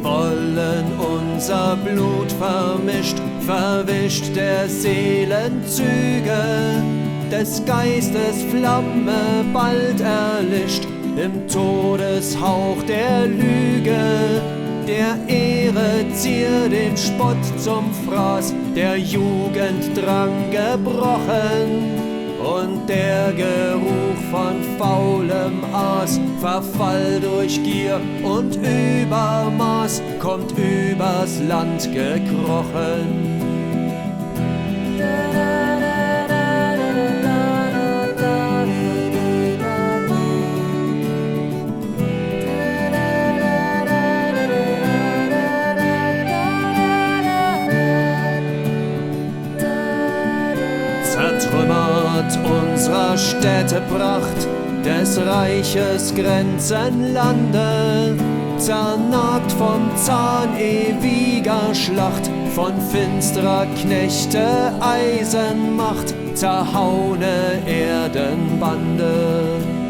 wollen unser Blut vermischt, verwischt der Seelenzüge, des Geistes Flamme bald erlischt, im Todeshauch der Lüge, der Ehre Zier, dem Spott zum Fraß, der Jugenddrang gebrochen und der Geruch von faulem Aas, Verfall durch Gier und Übermaß kommt übers Land gekrochen. Zertrümmert unserer Städte Pracht, des Reiches Grenzenlande, zernagt vom Zahn ewiger Schlacht, von finsterer Knechte Eisenmacht, zerhaune Erdenbande.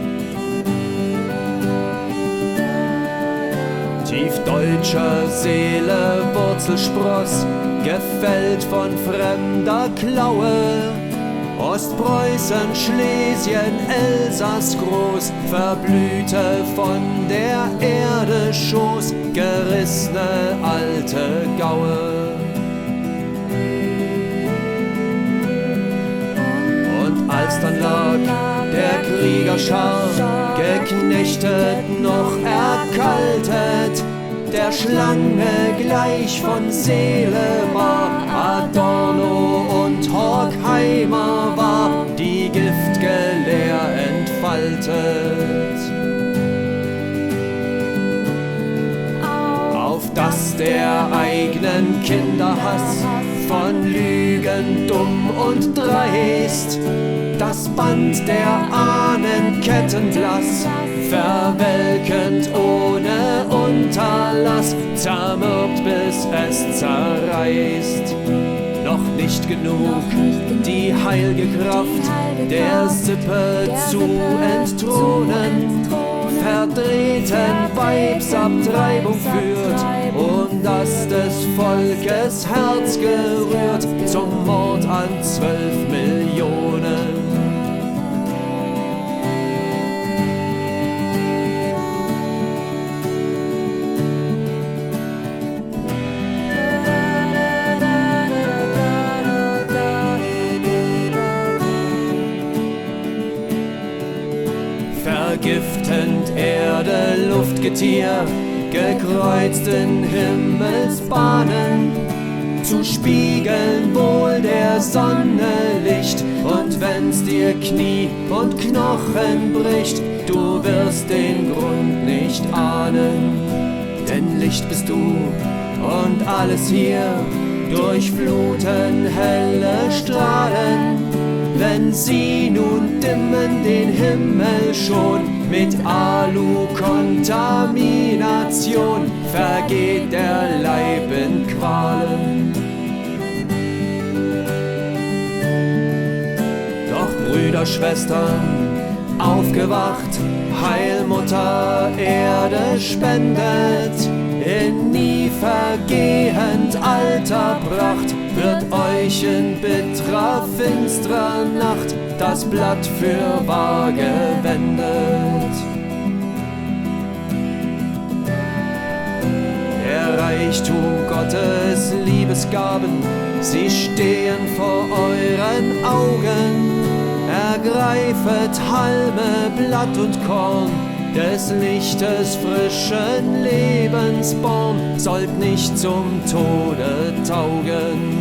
Tief deutscher Seele Wurzelspross, gefällt von fremder Klaue, Ostpreußen, Schlesien, Elsass groß, verblühte von der Erde Schoß, gerissene alte Gaue. Und als dann lag der Kriegerschar, geknechtet noch erkaltet, der Schlange gleich von Seelemar, Adorno und Horkheimer war, die gift'ge Lehr entfaltet. Auf dass der eigenen Kinderhass, von Lügen dumm und dreist, das Band der Ahnen kettenblass, verwelkend ohne Unterlass, zermürbt bis es zerreißt. Noch nicht genug, die heilge Kraft der Sippe zu entthronen, verdrehten Weibsabtreibung führt, das des Volkes Herz gerührt, zum Mord an 12 Millionen. Vergiftend Erde, Luftgetier, gekreuzt in Himmelsbahnen, zu spiegeln wohl der Sonne Licht, und wenn's dir Knie und Knochen bricht, du wirst den Grund nicht ahnen. Denn Licht bist du und alles hier durchfluten helle Strahlen, wenn sie nun dimmen den Himmel schon, mit Alu-Kontamination vergeht der Leib in Qualen. Doch Brüder, Schwestern, aufgewacht, Heilmutter Erde spendet, in nie vergehend alter Pracht wird euch in bitterer, finsterer Nacht das Blatt für wahr gewendet. Der Reichtum Gottes Liebesgaben, sie stehen vor euren Augen. Ergreifet Halme, Blatt und Korn, des Lichtes frischen Lebensbaum, sollt nicht zum Tode taugen.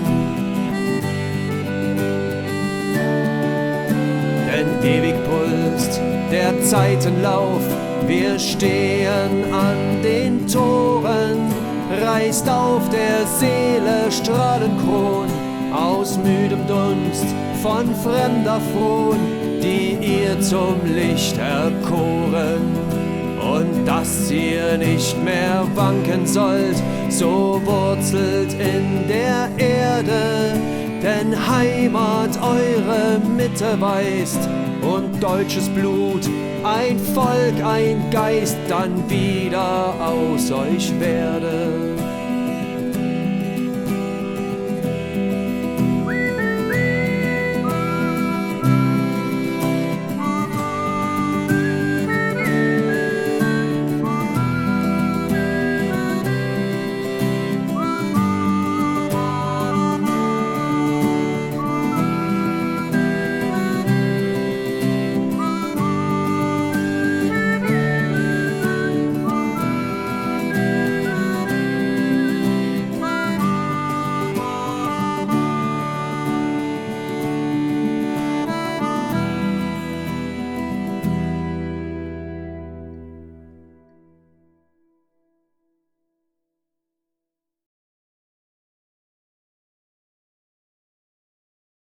Denn ewig pulst der Zeitenlauf, wir stehen an den Toren, reißt auf der Seele Strahlenkron, aus müdem Dunst von fremder Fron, die ihr zum Licht erkoren. Und dass ihr nicht mehr wanken sollt, so wurzelt in der Erde denn Heimat eure Mitte weist und deutsches Blut, ein Volk, ein Geist, dann wieder aus euch werde.